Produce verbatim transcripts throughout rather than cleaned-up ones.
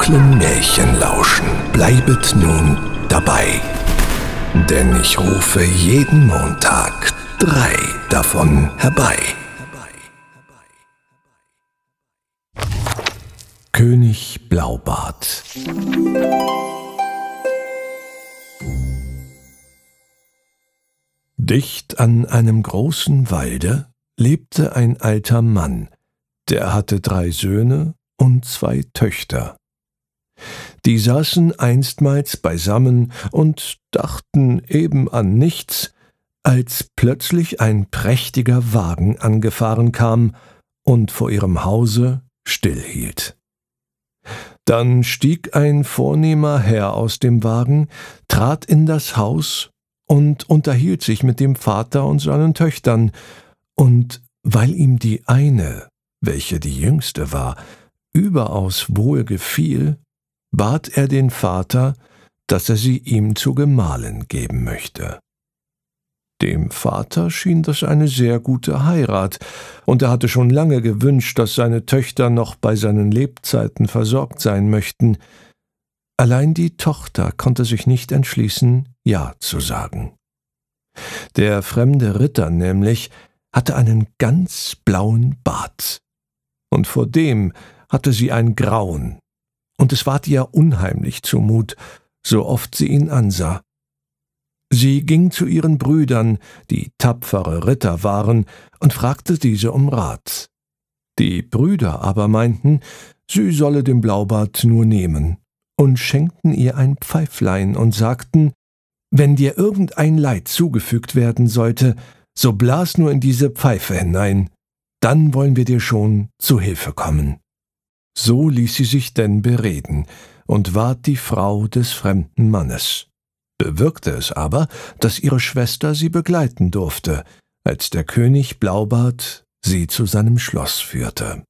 dunklen Märchen lauschen. Bleibet nun dabei, denn ich rufe jeden Montag drei davon herbei. König Blaubart. Dicht an einem großen Walde lebte ein alter Mann, der hatte drei Söhne und zwei Töchter. Die saßen einstmals beisammen und dachten eben an nichts, als plötzlich ein prächtiger Wagen angefahren kam und vor ihrem Hause stillhielt. Dann stieg ein vornehmer Herr aus dem Wagen, trat in das Haus und unterhielt sich mit dem Vater und seinen Töchtern, und weil ihm die eine, welche die jüngste war, überaus wohl gefiel, bat er den Vater, dass er sie ihm zu Gemahlin geben möchte. Dem Vater schien das eine sehr gute Heirat, und er hatte schon lange gewünscht, dass seine Töchter noch bei seinen Lebzeiten versorgt sein möchten. Allein die Tochter konnte sich nicht entschließen, Ja zu sagen. Der fremde Ritter nämlich hatte einen ganz blauen Bart, und vor dem hatte sie ein Grauen, und es ward ihr unheimlich zumut, so oft sie ihn ansah. Sie ging zu ihren Brüdern, die tapfere Ritter waren, und fragte diese um Rat. Die Brüder aber meinten, sie solle den Blaubart nur nehmen, und schenkten ihr ein Pfeiflein und sagten, wenn dir irgendein Leid zugefügt werden sollte, so blas nur in diese Pfeife hinein, dann wollen wir dir schon zu Hilfe kommen. So ließ sie sich denn bereden und ward die Frau des fremden Mannes. Bewirkte es aber, dass ihre Schwester sie begleiten durfte, als der König Blaubart sie zu seinem Schloss führte.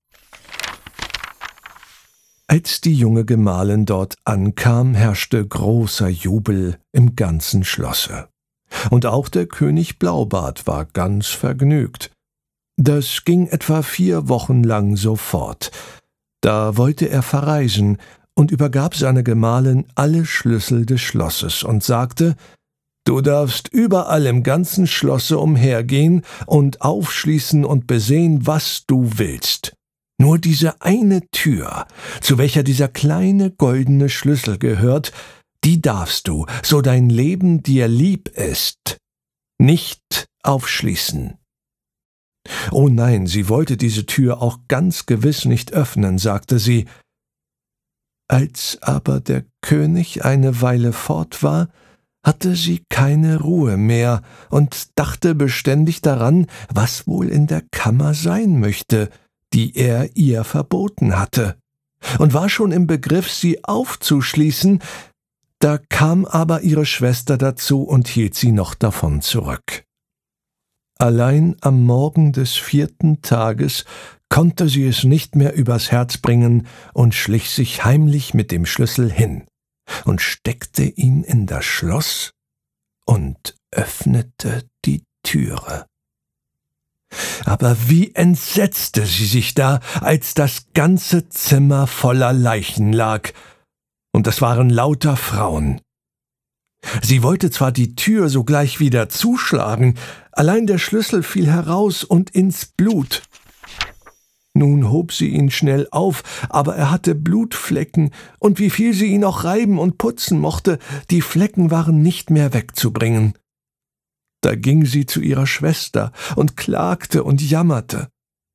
Als die junge Gemahlin dort ankam, herrschte großer Jubel im ganzen Schlosse. Und auch der König Blaubart war ganz vergnügt. Das ging etwa vier Wochen lang so fort. Da wollte er verreisen und übergab seiner Gemahlin alle Schlüssel des Schlosses und sagte, »Du darfst überall im ganzen Schlosse umhergehen und aufschließen und besehen, was du willst. Nur diese eine Tür, zu welcher dieser kleine goldene Schlüssel gehört, die darfst du, so dein Leben dir lieb ist, nicht aufschließen.« »Oh nein, sie wollte diese Tür auch ganz gewiss nicht öffnen«, sagte sie. Als aber der König eine Weile fort war, hatte sie keine Ruhe mehr und dachte beständig daran, was wohl in der Kammer sein möchte, die er ihr verboten hatte, und war schon im Begriff, sie aufzuschließen, da kam aber ihre Schwester dazu und hielt sie noch davon zurück. Allein am Morgen des vierten Tages konnte sie es nicht mehr übers Herz bringen und schlich sich heimlich mit dem Schlüssel hin und steckte ihn in das Schloss und öffnete die Türe. Aber wie entsetzte sie sich da, als das ganze Zimmer voller Leichen lag, und es waren lauter Frauen. Sie wollte zwar die Tür sogleich wieder zuschlagen, allein der Schlüssel fiel heraus und ins Blut. Nun hob sie ihn schnell auf, aber er hatte Blutflecken, und wie viel sie ihn auch reiben und putzen mochte, die Flecken waren nicht mehr wegzubringen. Da ging sie zu ihrer Schwester und klagte und jammerte.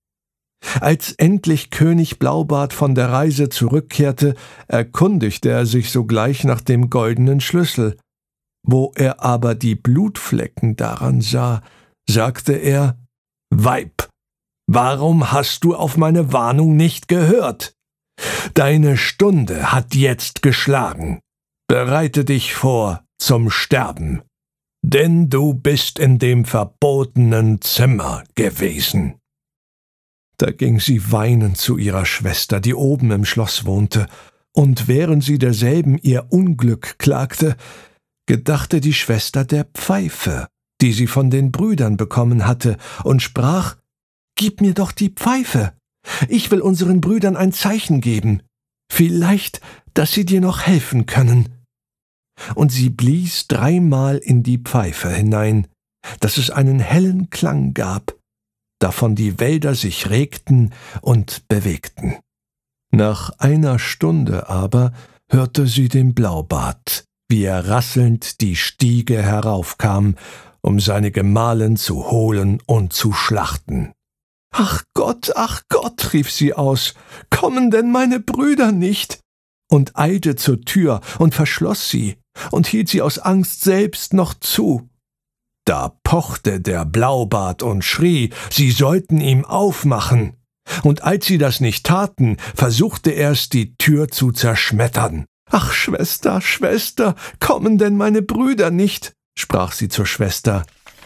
Als endlich König Blaubart von der Reise zurückkehrte, erkundigte er sich sogleich nach dem goldenen Schlüssel. Wo er aber die Blutflecken daran sah, sagte er, »Weib, warum hast du auf meine Warnung nicht gehört? Deine Stunde hat jetzt geschlagen. Bereite dich vor zum Sterben, denn du bist in dem verbotenen Zimmer gewesen.« Da ging sie weinend zu ihrer Schwester, die oben im Schloss wohnte, und während sie derselben ihr Unglück klagte, gedachte die Schwester der Pfeife, die sie von den Brüdern bekommen hatte, und sprach, »Gib mir doch die Pfeife, ich will unseren Brüdern ein Zeichen geben. Vielleicht dass sie dir noch helfen können.« Und sie blies dreimal in die Pfeife hinein, dass es einen hellen Klang gab, davon die Wälder sich regten und bewegten. Nach einer Stunde aber hörte sie den Blaubart, wie er rasselnd die Stiege heraufkam, um seine Gemahlin zu holen und zu schlachten. »Ach Gott, ach Gott«, rief sie aus, »kommen denn meine Brüder nicht?« und eilte zur Tür und verschloss sie und hielt sie aus Angst selbst noch zu. Da pochte der Blaubart und schrie, sie sollten ihm aufmachen. Und als sie das nicht taten, versuchte er's, die Tür zu zerschmettern. »Ach, Schwester, Schwester, kommen denn meine Brüder nicht?« sprach sie zur Schwester.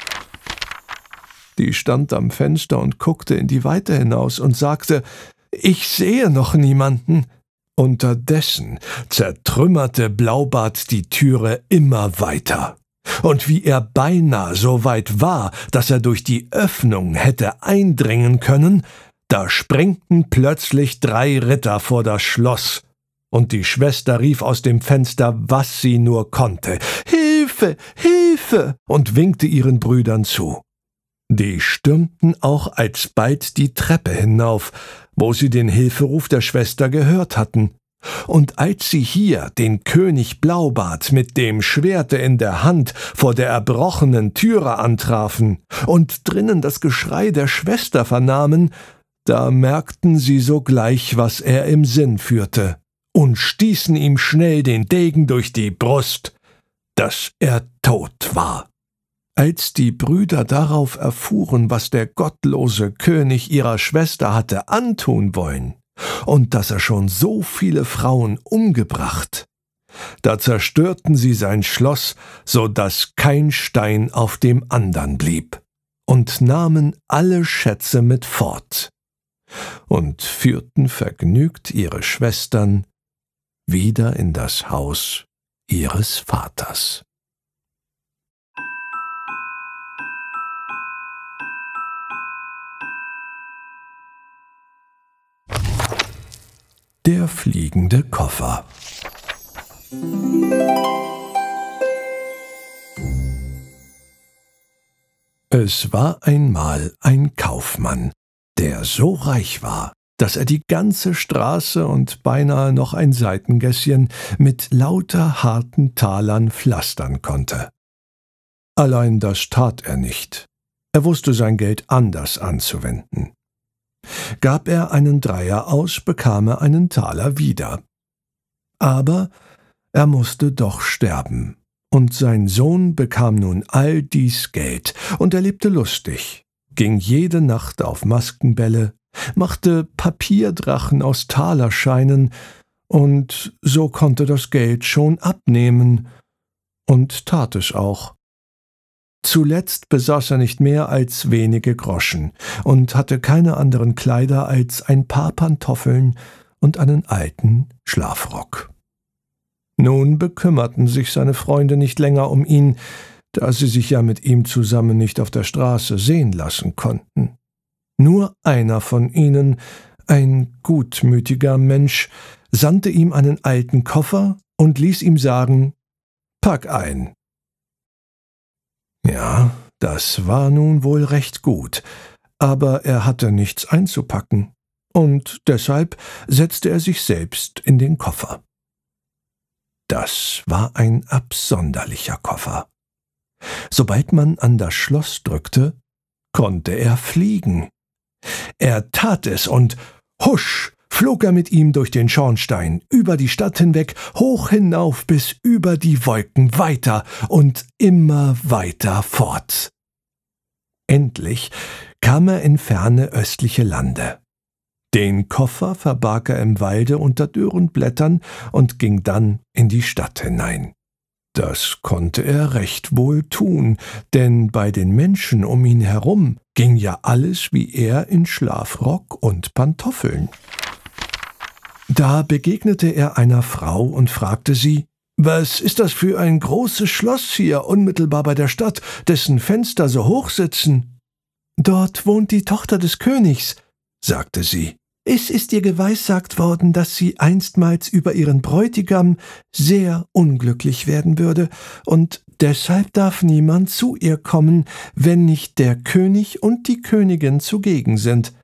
Die stand am Fenster und guckte in die Weite hinaus und sagte, »Ich sehe noch niemanden.« Unterdessen zertrümmerte Blaubart die Türe immer weiter. Und wie er beinahe so weit war, dass er durch die Öffnung hätte eindringen können, da sprengten plötzlich drei Ritter vor das Schloss, und die Schwester rief aus dem Fenster, was sie nur konnte, »Hilfe, Hilfe!« und winkte ihren Brüdern zu. Die stürmten auch alsbald die Treppe hinauf, wo sie den Hilferuf der Schwester gehört hatten. Und als sie hier den König Blaubart mit dem Schwerte in der Hand vor der erbrochenen Türe antrafen und drinnen das Geschrei der Schwester vernahmen, da merkten sie sogleich, was er im Sinn führte, und stießen ihm schnell den Degen durch die Brust, dass er tot war. Als die Brüder darauf erfuhren, was der gottlose König ihrer Schwester hatte antun wollen, und dass er schon so viele Frauen umgebracht, da zerstörten sie sein Schloss, so daß kein Stein auf dem andern blieb, und nahmen alle Schätze mit fort, und führten vergnügt ihre Schwestern wieder in das Haus ihres Vaters. Der fliegende Koffer. Es war einmal ein Kaufmann, der so reich war, dass er die ganze Straße und beinahe noch ein Seitengässchen mit lauter harten Talern pflastern konnte. Allein das tat er nicht. Er wusste sein Geld anders anzuwenden. Gab er einen Dreier aus, bekam er einen Taler wieder. Aber er musste doch sterben, und sein Sohn bekam nun all dies Geld, und er lebte lustig, ging jede Nacht auf Maskenbälle, machte Papierdrachen aus Talerscheinen, und so konnte das Geld schon abnehmen, und tat es auch. Zuletzt besaß er nicht mehr als wenige Groschen und hatte keine anderen Kleider als ein paar Pantoffeln und einen alten Schlafrock. Nun bekümmerten sich seine Freunde nicht länger um ihn, da sie sich ja mit ihm zusammen nicht auf der Straße sehen lassen konnten. Nur einer von ihnen, ein gutmütiger Mensch, sandte ihm einen alten Koffer und ließ ihm sagen, »Pack ein.« Ja, das war nun wohl recht gut, aber er hatte nichts einzupacken, und deshalb setzte er sich selbst in den Koffer. Das war ein absonderlicher Koffer. Sobald man an das Schloss drückte, konnte er fliegen. Er tat es, und husch, flog er mit ihm durch den Schornstein, über die Stadt hinweg, hoch hinauf bis über die Wolken, weiter und immer weiter fort. Endlich kam er in ferne östliche Lande. Den Koffer verbarg er im Walde unter dürren Blättern und ging dann in die Stadt hinein. Das konnte er recht wohl tun, denn bei den Menschen um ihn herum ging ja alles wie er in Schlafrock und Pantoffeln. Da begegnete er einer Frau und fragte sie, »Was ist das für ein großes Schloss hier unmittelbar bei der Stadt, dessen Fenster so hoch sitzen?« »Dort wohnt die Tochter des Königs«, sagte sie. Es ist ihr geweissagt worden, dass sie einstmals über ihren Bräutigam sehr unglücklich werden würde, und deshalb darf niemand zu ihr kommen, wenn nicht der König und die Königin zugegen sind.«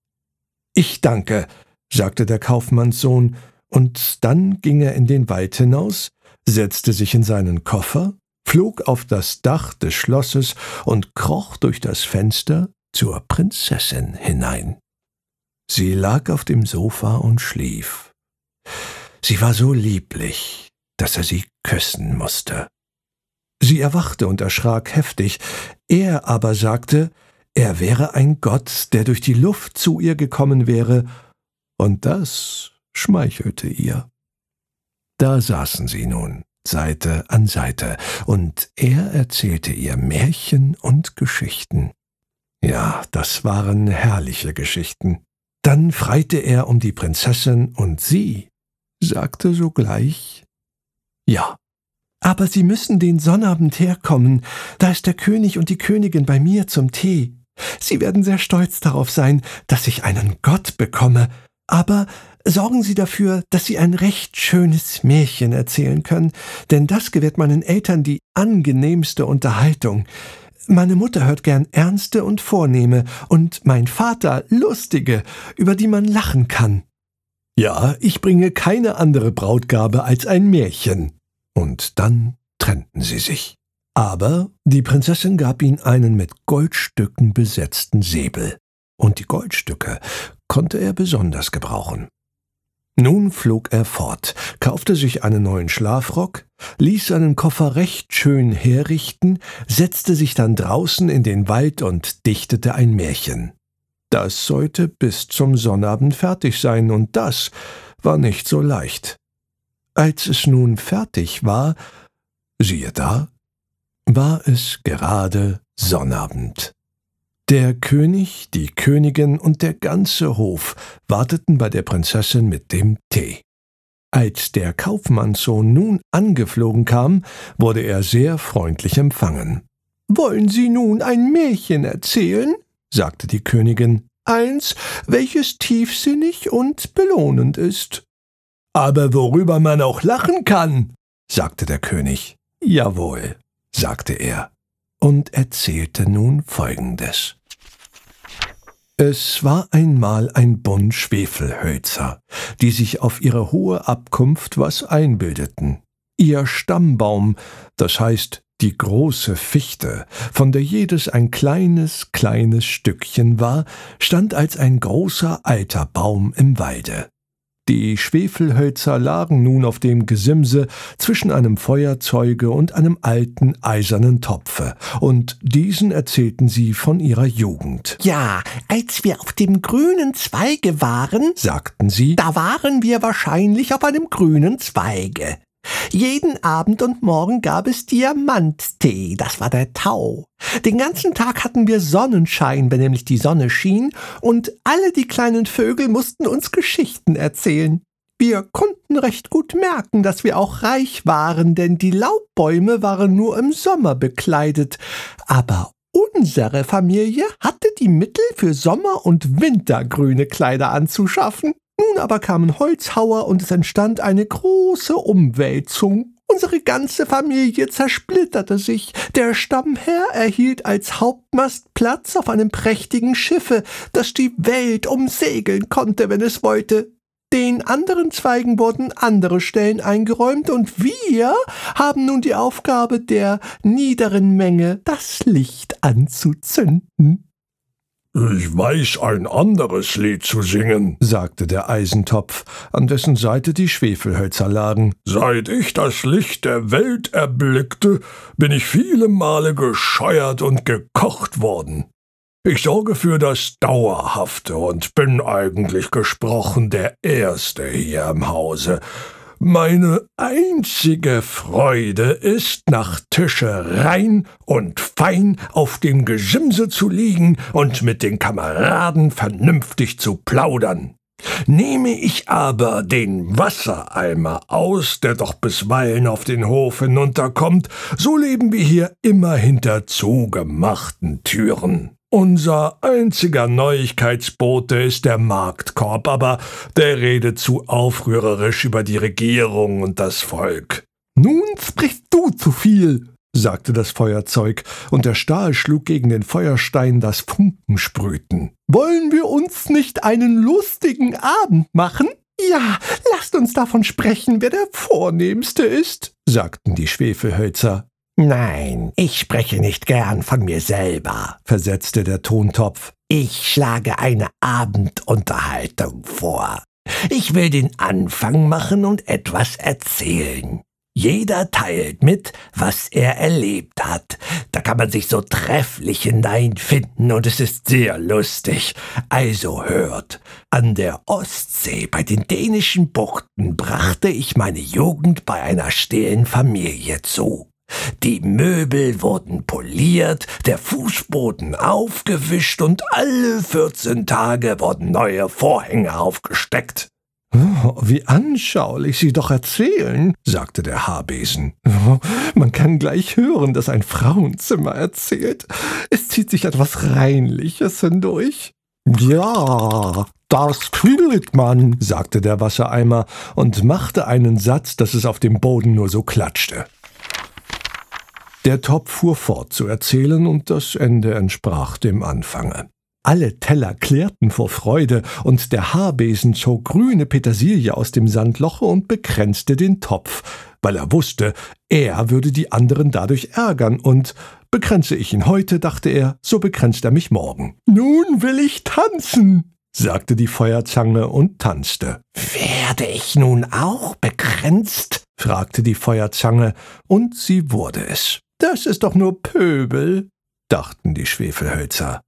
»Ich danke«, sagte der Kaufmannssohn, und dann ging er in den Wald hinaus, setzte sich in seinen Koffer, flog auf das Dach des Schlosses und kroch durch das Fenster zur Prinzessin hinein. Sie lag auf dem Sofa und schlief. Sie war so lieblich, dass er sie küssen musste. Sie erwachte und erschrak heftig. Er aber sagte, er wäre ein Gott, der durch die Luft zu ihr gekommen wäre, und das schmeichelte ihr. Da saßen sie nun, Seite an Seite, und er erzählte ihr Märchen und Geschichten. Ja, das waren herrliche Geschichten. Dann freite er um die Prinzessin, und sie sagte sogleich, »Ja, aber Sie müssen den Sonnabend herkommen, da ist der König und die Königin bei mir zum Tee. Sie werden sehr stolz darauf sein, dass ich einen Gott bekomme, aber sorgen Sie dafür, dass Sie ein recht schönes Märchen erzählen können, denn das gewährt meinen Eltern die angenehmste Unterhaltung. Meine Mutter hört gern ernste und vornehme, und mein Vater lustige, über die man lachen kann. Ja, ich bringe keine andere Brautgabe als ein Märchen.« Und dann trennten sie sich. Aber die Prinzessin gab ihm einen mit Goldstücken besetzten Säbel, und die Goldstücke konnte er besonders gebrauchen. Nun flog er fort, kaufte sich einen neuen Schlafrock, ließ seinen Koffer recht schön herrichten, setzte sich dann draußen in den Wald und dichtete ein Märchen. Das sollte bis zum Sonnabend fertig sein, und das war nicht so leicht. Als es nun fertig war, siehe da, war es gerade Sonnabend. Der König, die Königin und der ganze Hof warteten bei der Prinzessin mit dem Tee. Als der Kaufmannssohn nun angeflogen kam, wurde er sehr freundlich empfangen. »Wollen Sie nun ein Märchen erzählen?« sagte die Königin, »eins, welches tiefsinnig und belohnend ist.« »Aber worüber man auch lachen kann«, sagte der König. »Jawohl«, sagte er und erzählte nun Folgendes. Es war einmal ein Bund Schwefelhölzer, die sich auf ihre hohe Abkunft was einbildeten. Ihr Stammbaum, das heißt die große Fichte, von der jedes ein kleines, kleines Stückchen war, stand als ein großer alter Baum im Walde. Die Schwefelhölzer lagen nun auf dem Gesimse zwischen einem Feuerzeuge und einem alten eisernen Topfe, und diesen erzählten sie von ihrer Jugend. »Ja, als wir auf dem grünen Zweige waren«, sagten sie, »da waren wir wahrscheinlich auf einem grünen Zweige. Jeden Abend und Morgen gab es Diamanttee, das war der Tau. Den ganzen Tag hatten wir Sonnenschein, wenn nämlich die Sonne schien, und alle die kleinen Vögel mussten uns Geschichten erzählen. Wir konnten recht gut merken, dass wir auch reich waren, denn die Laubbäume waren nur im Sommer bekleidet. Aber unsere Familie hatte die Mittel für Sommer- und Wintergrüne Kleider anzuschaffen. Nun aber kamen Holzhauer, und es entstand eine große Umwälzung. Unsere ganze Familie zersplitterte sich. Der Stammherr erhielt als Hauptmast Platz auf einem prächtigen Schiffe, das die Welt umsegeln konnte, wenn es wollte. Den anderen Zweigen wurden andere Stellen eingeräumt, und wir haben nun die Aufgabe, der niederen Menge das Licht anzuzünden.« »Ich weiß ein anderes Lied zu singen«, sagte der Eisentopf, an dessen Seite die Schwefelhölzer lagen. »Seit ich das Licht der Welt erblickte, bin ich viele Male gescheuert und gekocht worden. Ich sorge für das Dauerhafte und bin eigentlich gesprochen der Erste hier im Hause. Meine einzige Freude ist, nach Tische rein und fein auf dem Gesimse zu liegen und mit den Kameraden vernünftig zu plaudern. Nehme ich aber den Wassereimer aus, der doch bisweilen auf den Hof hinunterkommt, so leben wir hier immer hinter zugemachten Türen. Unser einziger Neuigkeitsbote ist der Marktkorb, aber der redet zu aufrührerisch über die Regierung und das Volk.« »Nun sprichst du zu viel«, sagte das Feuerzeug, und der Stahl schlug gegen den Feuerstein, dass Funken sprühten. »Wollen wir uns nicht einen lustigen Abend machen? Ja, lasst uns davon sprechen, wer der Vornehmste ist«, sagten die Schwefelhölzer. »Nein, ich spreche nicht gern von mir selber«, versetzte der Tontopf. »Ich schlage eine Abendunterhaltung vor. Ich will den Anfang machen und etwas erzählen. Jeder teilt mit, was er erlebt hat. Da kann man sich so trefflich hineinfinden und es ist sehr lustig. Also hört, an der Ostsee bei den dänischen Buchten brachte ich meine Jugend bei einer stillen Familie zu. Die Möbel wurden poliert, der Fußboden aufgewischt und alle vierzehn Tage wurden neue Vorhänge aufgesteckt.« »Oh, wie anschaulich Sie doch erzählen«, sagte der Haarbesen. Oh, »man kann gleich hören, dass ein Frauenzimmer erzählt. Es zieht sich etwas Reinliches hindurch.« »Ja, das fühlt man«, sagte der Wassereimer und machte einen Satz, dass es auf dem Boden nur so klatschte. Der Topf fuhr fort zu erzählen, und das Ende entsprach dem Anfange. Alle Teller klirrten vor Freude, und der Haarbesen zog grüne Petersilie aus dem Sandloche und bekränzte den Topf, weil er wusste, er würde die anderen dadurch ärgern, und bekränze ich ihn heute, dachte er, so bekränzt er mich morgen. »Nun will ich tanzen«, sagte die Feuerzange und tanzte. »Werde ich nun auch bekränzt?«, fragte die Feuerzange, und sie wurde es. »Das ist doch nur Pöbel«, dachten die Schwefelhölzer.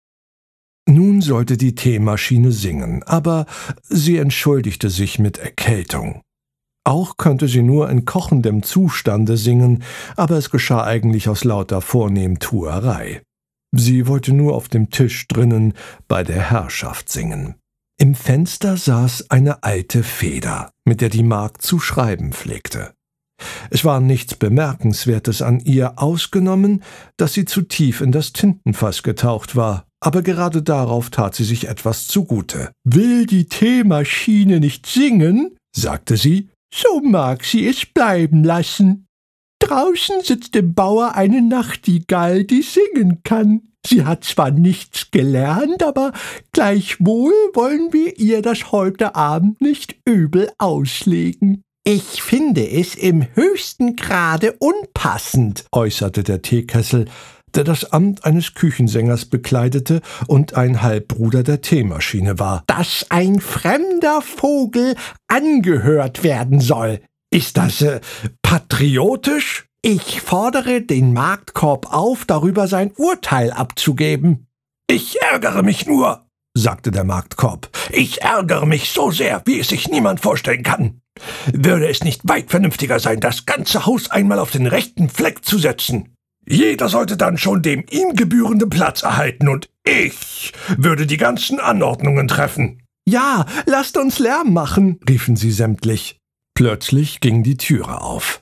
Nun sollte die Teemaschine singen, aber sie entschuldigte sich mit Erkältung. Auch könnte sie nur in kochendem Zustande singen, aber es geschah eigentlich aus lauter Vornehmtuerei. Sie wollte nur auf dem Tisch drinnen bei der Herrschaft singen. Im Fenster saß eine alte Feder, mit der die Magd zu schreiben pflegte. Es war nichts Bemerkenswertes an ihr, ausgenommen, dass sie zu tief in das Tintenfass getaucht war, aber gerade darauf tat sie sich etwas zugute. »Will die Teemaschine nicht singen?«, sagte sie, »so mag sie es bleiben lassen. Draußen sitzt im Bauer eine Nachtigall, die singen kann. Sie hat zwar nichts gelernt, aber gleichwohl wollen wir ihr das heute Abend nicht übel auslegen.« »Ich finde es im höchsten Grade unpassend«, äußerte der Teekessel, der das Amt eines Küchensängers bekleidete und ein Halbbruder der Teemaschine war, »dass ein fremder Vogel angehört werden soll. Ist das äh, patriotisch? Ich fordere den Marktkorb auf, darüber sein Urteil abzugeben.« »Ich ärgere mich nur«, sagte der Marktkorb. »Ich ärgere mich so sehr, wie es sich niemand vorstellen kann. Würde es nicht weit vernünftiger sein, das ganze Haus einmal auf den rechten Fleck zu setzen? Jeder sollte dann schon dem ihm gebührenden Platz erhalten, und ich würde die ganzen Anordnungen treffen.« »Ja, lasst uns Lärm machen«, riefen sie sämtlich. Plötzlich ging die Türe auf.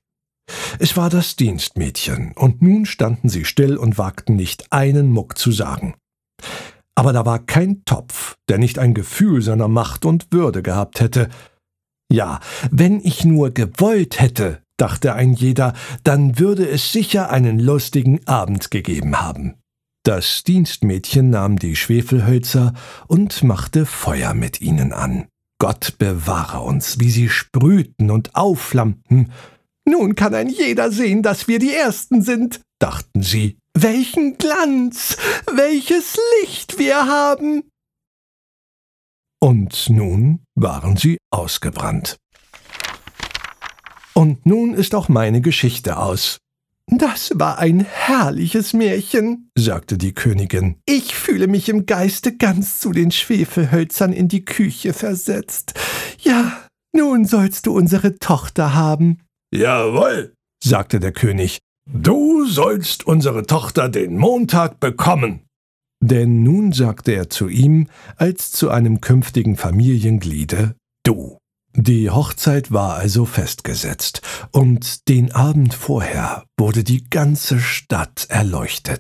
Es war das Dienstmädchen, und nun standen sie still und wagten nicht einen Muck zu sagen. Aber da war kein Topf, der nicht ein Gefühl seiner Macht und Würde gehabt hätte. »Ja, wenn ich nur gewollt hätte«, dachte ein jeder, »dann würde es sicher einen lustigen Abend gegeben haben.« Das Dienstmädchen nahm die Schwefelhölzer und machte Feuer mit ihnen an. Gott bewahre uns, wie sie sprühten und aufflammten. »Nun kann ein jeder sehen, dass wir die Ersten sind«, dachten sie. »Welchen Glanz, welches Licht wir haben!« Und nun waren sie ausgebrannt. Und nun ist auch meine Geschichte aus. »Das war ein herrliches Märchen«, sagte die Königin. »Ich fühle mich im Geiste ganz zu den Schwefelhölzern in die Küche versetzt. Ja, nun sollst du unsere Tochter haben.« »Jawohl«, sagte der König, »du sollst unsere Tochter den Montag bekommen.« Denn nun sagte er zu ihm, als zu einem künftigen Familiengliede, »du.« Die Hochzeit war also festgesetzt, und den Abend vorher wurde die ganze Stadt erleuchtet.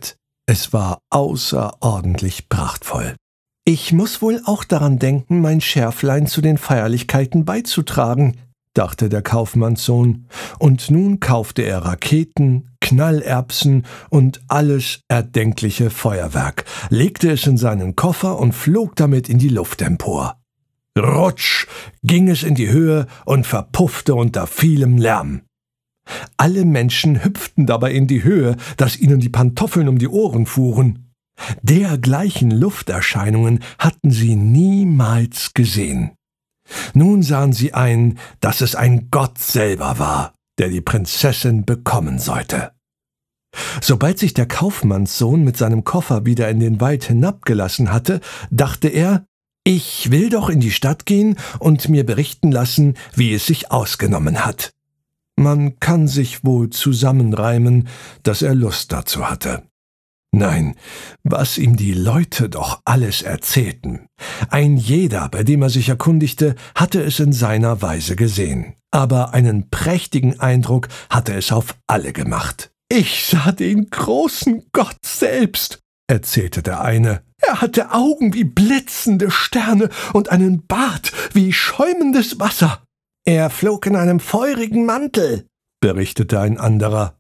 Es war außerordentlich prachtvoll. »Ich muss wohl auch daran denken, mein Schärflein zu den Feierlichkeiten beizutragen«, dachte der Kaufmannssohn, und nun kaufte er Raketen, Knallerbsen und alles erdenkliche Feuerwerk, legte es in seinen Koffer und flog damit in die Luft empor. Rutsch ging es in die Höhe und verpuffte unter vielem Lärm. Alle Menschen hüpften dabei in die Höhe, dass ihnen die Pantoffeln um die Ohren fuhren. Dergleichen Lufterscheinungen hatten sie niemals gesehen. Nun sahen sie ein, dass es ein Gott selber war, der die Prinzessin bekommen sollte. Sobald sich der Kaufmannssohn mit seinem Koffer wieder in den Wald hinabgelassen hatte, dachte er, ich will doch in die Stadt gehen und mir berichten lassen, wie es sich ausgenommen hat. Man kann sich wohl zusammenreimen, dass er Lust dazu hatte. Nein, was ihm die Leute doch alles erzählten. Ein jeder, bei dem er sich erkundigte, hatte es in seiner Weise gesehen. Aber einen prächtigen Eindruck hatte es auf alle gemacht. »Ich sah den großen Gott selbst«, erzählte der eine. »Er hatte Augen wie blitzende Sterne und einen Bart wie schäumendes Wasser. Er flog in einem feurigen Mantel«, berichtete ein anderer.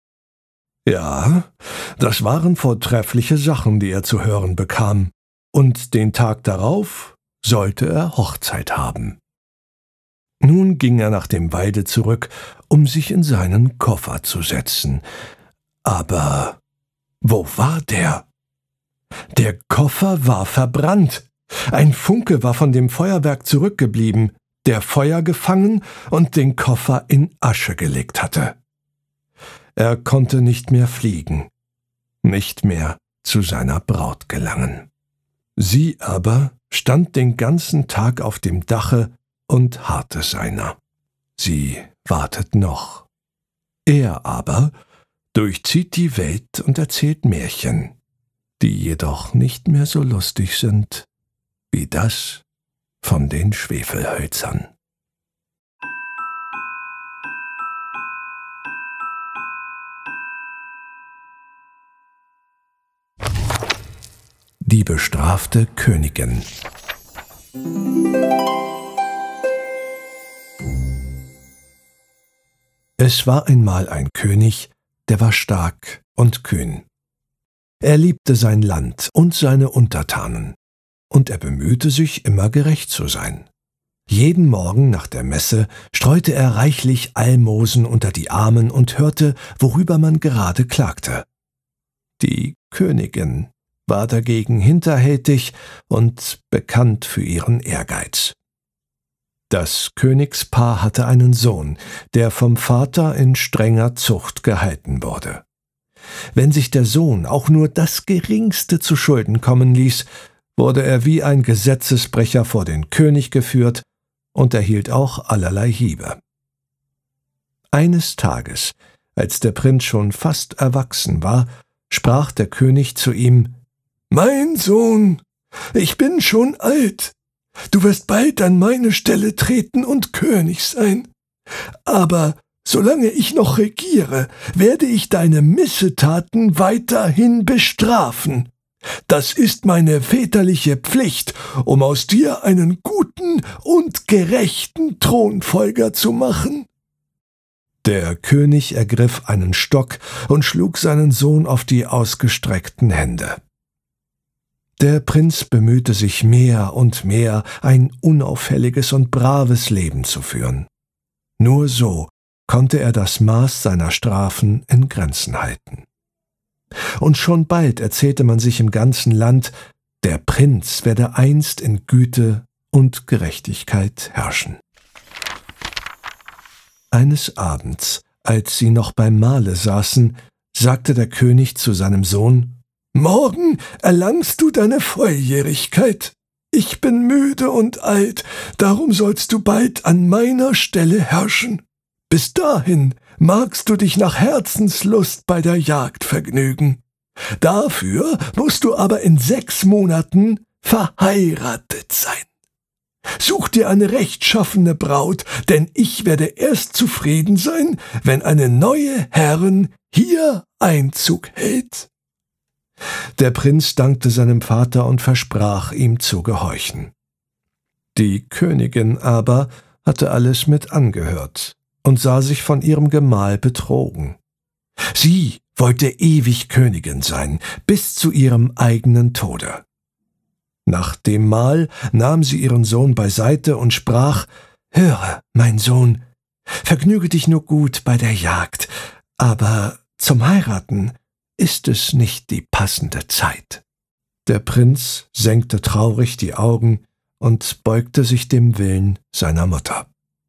Ja, das waren vortreffliche Sachen, die er zu hören bekam, und den Tag darauf sollte er Hochzeit haben. Nun ging er nach dem Walde zurück, um sich in seinen Koffer zu setzen. Aber wo war der? Der Koffer war verbrannt. Ein Funke war von dem Feuerwerk zurückgeblieben, der Feuer gefangen und den Koffer in Asche gelegt hatte. Er konnte nicht mehr fliegen, nicht mehr zu seiner Braut gelangen. Sie aber stand den ganzen Tag auf dem Dache und harrte seiner. Sie wartet noch. Er aber durchzieht die Welt und erzählt Märchen, die jedoch nicht mehr so lustig sind wie das von den Schwefelhölzern. Die bestrafte Königin. Es war einmal ein König, der war stark und kühn. Er liebte sein Land und seine Untertanen, und er bemühte sich, immer gerecht zu sein. Jeden Morgen nach der Messe streute er reichlich Almosen unter die Armen und hörte, worüber man gerade klagte. Die Königin war dagegen hinterhältig und bekannt für ihren Ehrgeiz. Das Königspaar hatte einen Sohn, der vom Vater in strenger Zucht gehalten wurde. Wenn sich der Sohn auch nur das Geringste zu Schulden kommen ließ, wurde er wie ein Gesetzesbrecher vor den König geführt und erhielt auch allerlei Hiebe. Eines Tages, als der Prinz schon fast erwachsen war, sprach der König zu ihm: »Mein Sohn, ich bin schon alt. Du wirst bald an meine Stelle treten und König sein. Aber solange ich noch regiere, werde ich deine Missetaten weiterhin bestrafen. Das ist meine väterliche Pflicht, um aus dir einen guten und gerechten Thronfolger zu machen.« Der König ergriff einen Stock und schlug seinen Sohn auf die ausgestreckten Hände. Der Prinz bemühte sich mehr und mehr, ein unauffälliges und braves Leben zu führen. Nur so konnte er das Maß seiner Strafen in Grenzen halten. Und schon bald erzählte man sich im ganzen Land, der Prinz werde einst in Güte und Gerechtigkeit herrschen. Eines Abends, als sie noch beim Mahle saßen, sagte der König zu seinem Sohn: »Morgen erlangst du deine Volljährigkeit. Ich bin müde und alt, darum sollst du bald an meiner Stelle herrschen. Bis dahin magst du dich nach Herzenslust bei der Jagd vergnügen. Dafür musst du aber in sechs Monaten verheiratet sein. Such dir eine rechtschaffene Braut, denn ich werde erst zufrieden sein, wenn eine neue Herrin hier Einzug hält.« Der Prinz dankte seinem Vater und versprach, ihm zu gehorchen. Die Königin aber hatte alles mit angehört und sah sich von ihrem Gemahl betrogen. Sie wollte ewig Königin sein, bis zu ihrem eigenen Tode. Nach dem Mahl nahm sie ihren Sohn beiseite und sprach: »Höre, mein Sohn, vergnüge dich nur gut bei der Jagd, aber zum Heiraten ist es nicht die passende Zeit.« Der Prinz senkte traurig die Augen und beugte sich dem Willen seiner Mutter.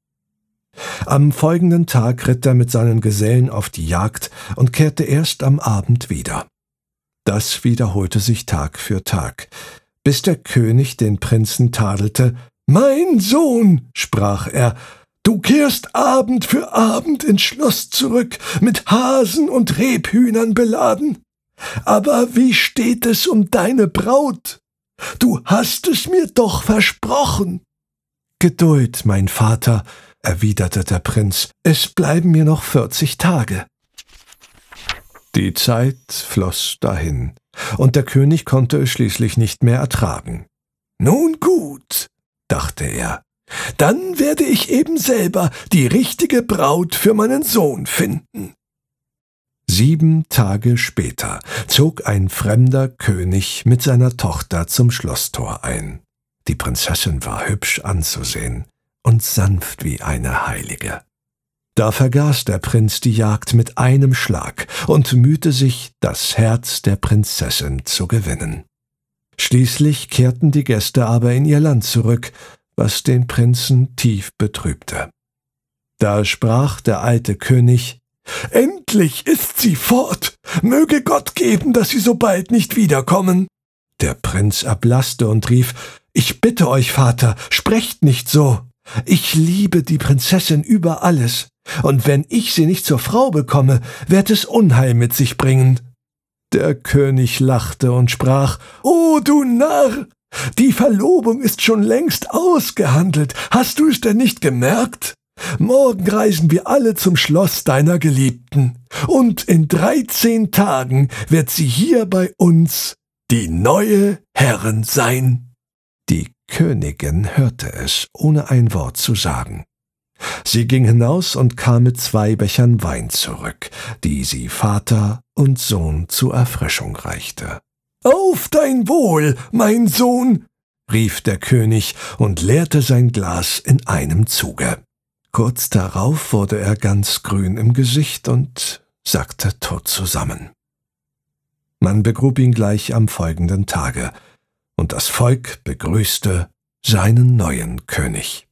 Am folgenden Tag ritt er mit seinen Gesellen auf die Jagd und kehrte erst am Abend wieder. Das wiederholte sich Tag für Tag, bis der König den Prinzen tadelte. »Mein Sohn«, sprach er, »du kehrst Abend für Abend ins Schloss zurück, mit Hasen und Rebhühnern beladen. Aber wie steht es um deine Braut? Du hast es mir doch versprochen.« »Geduld, mein Vater«, erwiderte der Prinz, »es bleiben mir noch vierzig Tage.« Die Zeit floss dahin, und der König konnte es schließlich nicht mehr ertragen. »Nun gut«, dachte er, »dann werde ich eben selber die richtige Braut für meinen Sohn finden.« Sieben Tage später zog ein fremder König mit seiner Tochter zum Schlosstor ein. Die Prinzessin war hübsch anzusehen und sanft wie eine Heilige. Da vergaß der Prinz die Jagd mit einem Schlag und mühte sich, das Herz der Prinzessin zu gewinnen. Schließlich kehrten die Gäste aber in ihr Land zurück, was den Prinzen tief betrübte. Da sprach der alte König: »Endlich ist sie fort! Möge Gott geben, dass sie so bald nicht wiederkommen!« Der Prinz erblaßte und rief: »Ich bitte euch, Vater, sprecht nicht so! Ich liebe die Prinzessin über alles, und wenn ich sie nicht zur Frau bekomme, wird es Unheil mit sich bringen.« Der König lachte und sprach: »O du Narr! Die Verlobung ist schon längst ausgehandelt. Hast du es denn nicht gemerkt? Morgen reisen wir alle zum Schloss deiner Geliebten, und in dreizehn Tagen wird sie hier bei uns die neue Herrin sein.« Die Königin hörte es, ohne ein Wort zu sagen. Sie ging hinaus und kam mit zwei Bechern Wein zurück, die sie Vater und Sohn zur Erfrischung reichte. »Auf dein Wohl, mein Sohn«, rief der König und leerte sein Glas in einem Zuge. Kurz darauf wurde er ganz grün im Gesicht und sackte tot zusammen. Man begrub ihn gleich am folgenden Tage, und das Volk begrüßte seinen neuen König.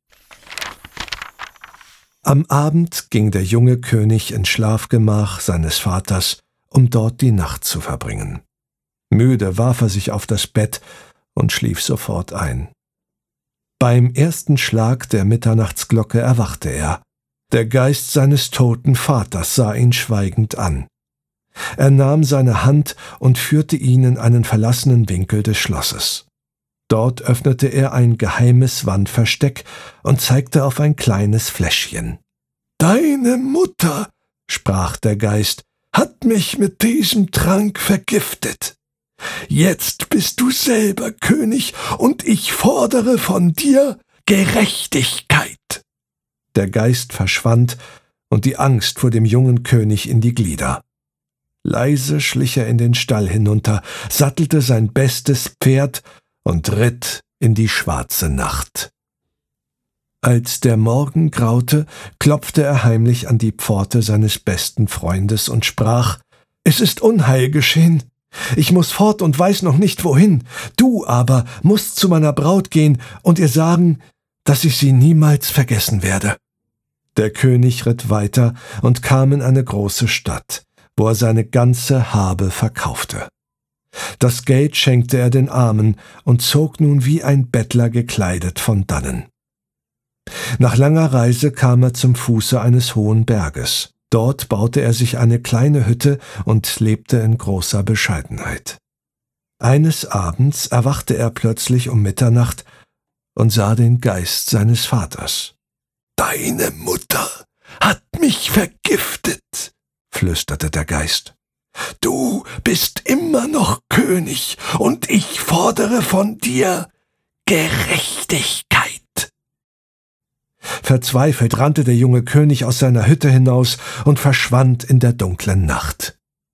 Am Abend ging der junge König ins Schlafgemach seines Vaters, um dort die Nacht zu verbringen. Müde warf er sich auf das Bett und schlief sofort ein. Beim ersten Schlag der Mitternachtsglocke erwachte er. Der Geist seines toten Vaters sah ihn schweigend an. Er nahm seine Hand und führte ihn in einen verlassenen Winkel des Schlosses. Dort öffnete er ein geheimes Wandversteck und zeigte auf ein kleines Fläschchen. »Deine Mutter«, sprach der Geist, »hat mich mit diesem Trank vergiftet. Jetzt bist du selber König, und ich fordere von dir Gerechtigkeit.« Der Geist verschwand, und die Angst fuhr dem jungen König in die Glieder. Leise schlich er in den Stall hinunter, sattelte sein bestes Pferd und ritt in die schwarze Nacht. Als der Morgen graute, klopfte er heimlich an die Pforte seines besten Freundes und sprach: »Es ist Unheil geschehen. Ich muß fort und weiß noch nicht wohin. Du aber musst zu meiner Braut gehen und ihr sagen, dass ich sie niemals vergessen werde.« Der König ritt weiter und kam in eine große Stadt, wo er seine ganze Habe verkaufte. Das Geld schenkte er den Armen und zog nun wie ein Bettler gekleidet von dannen. Nach langer Reise kam er zum Fuße eines hohen Berges. Dort baute er sich eine kleine Hütte und lebte in großer Bescheidenheit. Eines Abends erwachte er plötzlich um Mitternacht und sah den Geist seines Vaters. »Deine Mutter hat mich vergiftet«, flüsterte der Geist. Du bist immer noch König, und ich fordere von dir Gerechtigkeit. Verzweifelt rannte der junge König aus seiner Hütte hinaus und verschwand in der dunklen Nacht.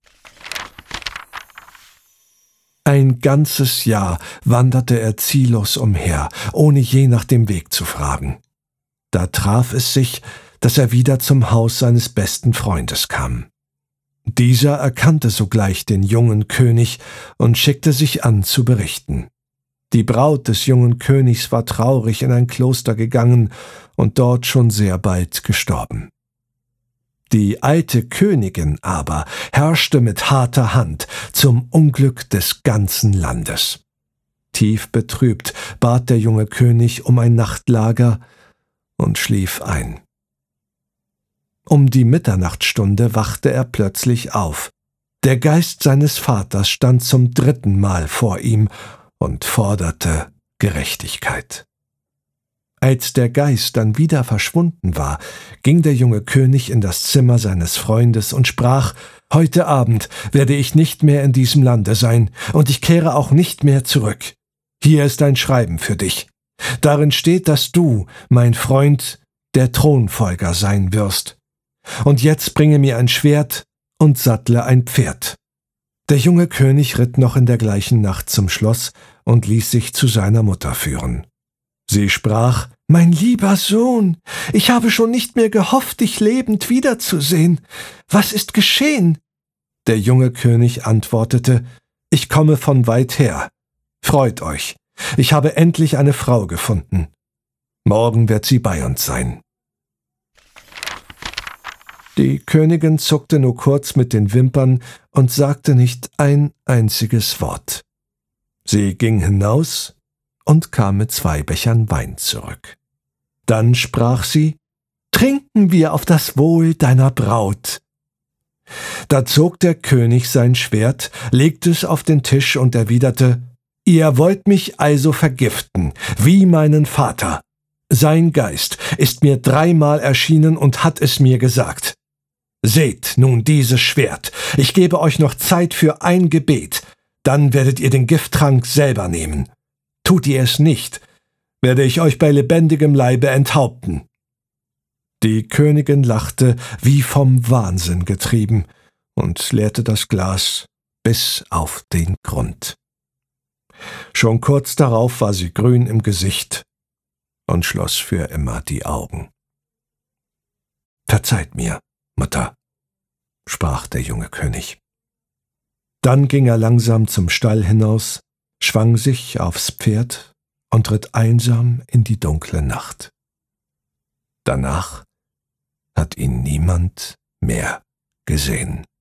Ein ganzes Jahr wanderte er ziellos umher, ohne je nach dem Weg zu fragen. Da traf es sich, dass er wieder zum Haus seines besten Freundes kam. Dieser erkannte sogleich den jungen König und schickte sich an zu berichten. Die Braut des jungen Königs war traurig in ein Kloster gegangen und dort schon sehr bald gestorben. Die alte Königin aber herrschte mit harter Hand zum Unglück des ganzen Landes. Tief betrübt bat der junge König um ein Nachtlager und schlief ein. Um die Mitternachtsstunde wachte er plötzlich auf. Der Geist seines Vaters stand zum dritten Mal vor ihm und forderte Gerechtigkeit. Als der Geist dann wieder verschwunden war, ging der junge König in das Zimmer seines Freundes und sprach: »Heute Abend werde ich nicht mehr in diesem Lande sein, und ich kehre auch nicht mehr zurück. Hier ist ein Schreiben für dich. Darin steht, dass du, mein Freund, der Thronfolger sein wirst. Und jetzt bringe mir ein Schwert und sattle ein Pferd.« Der junge König ritt noch in der gleichen Nacht zum Schloss und ließ sich zu seiner Mutter führen. Sie sprach: »Mein lieber Sohn, ich habe schon nicht mehr gehofft, dich lebend wiederzusehen. Was ist geschehen?« Der junge König antwortete: »Ich komme von weit her. Freut euch, ich habe endlich eine Frau gefunden. Morgen wird sie bei uns sein.« Die Königin zuckte nur kurz mit den Wimpern und sagte nicht ein einziges Wort. Sie ging hinaus und kam mit zwei Bechern Wein zurück. Dann sprach sie: »Trinken wir auf das Wohl deiner Braut.« Da zog der König sein Schwert, legte es auf den Tisch und erwiderte: »Ihr wollt mich also vergiften, wie meinen Vater. Sein Geist ist mir dreimal erschienen und hat es mir gesagt. Seht nun dieses Schwert, ich gebe euch noch Zeit für ein Gebet, dann werdet ihr den Gifttrank selber nehmen. Tut ihr es nicht, werde ich euch bei lebendigem Leibe enthaupten.« Die Königin lachte, wie vom Wahnsinn getrieben, und leerte das Glas bis auf den Grund. Schon kurz darauf war sie grün im Gesicht und schloss für immer die Augen. »Verzeiht mir, Mutter«, sprach der junge König. Dann ging er langsam zum Stall hinaus, schwang sich aufs Pferd und ritt einsam in die dunkle Nacht. Danach hat ihn niemand mehr gesehen.